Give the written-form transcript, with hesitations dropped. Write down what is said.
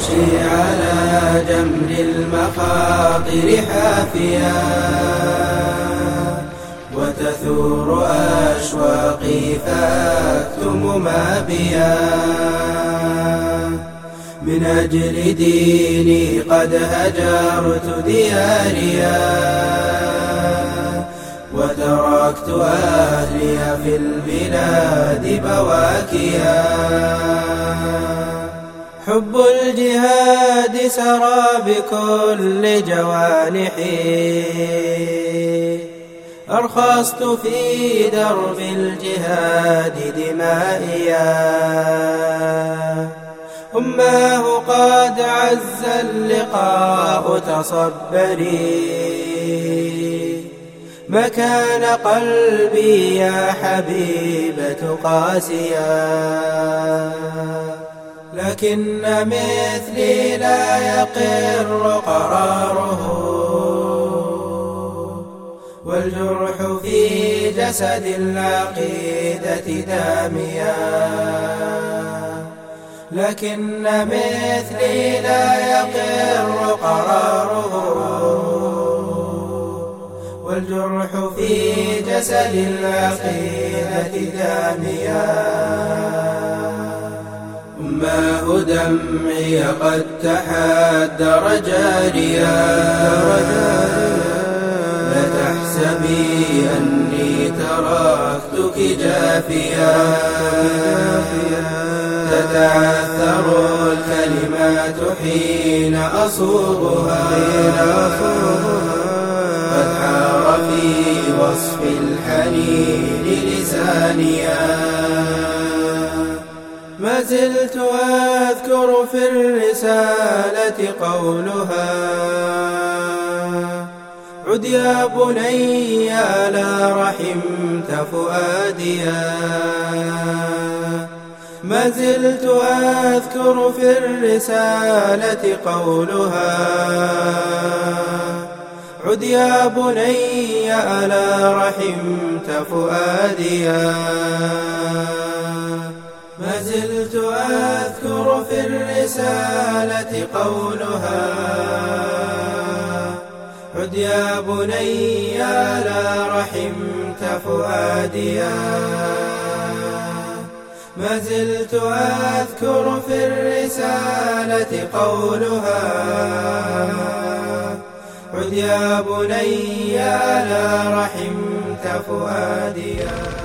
أمشي على جمر المخاطر حافيا، وتثور أشواقي فأكتم ما بيا. من أجل ديني قد هجرت دياريا، وتركت أهلي في البلاد بواكيا. حب الجهاد سرى بكل جوانحي، أرخصت في درب الجهاد دمائيا. أماه قد عز اللقاء تصبري، مكان قلبي يا حبيبة قاسيا. لكن مثلي لا يقر قراره، والجرح في جسد العقيدة داميا. لكن مثلي لا يقر قراره، والجرح في جسد العقيدة داميا. أماه دمعي قد تحدر جاريا، لا تحسبي أني تركتك جافيا. تتعثر الكلمات حين أصوغها، قد حار في وصف الحنين لسانيا. ما زلت أذكر في الرسالة قولها، عد يا بني لا رحمت فؤاديا. ما زلت أذكر في الرسالة قولها، عد يا بني لا رحمت فؤاديا. ما زلت أذكر في الرسالة قولها، عد يا بني لا رحمت فؤاديا. ما زلت أذكر في الرسالة قولها، عد يا بني لا رحمت فؤاديا.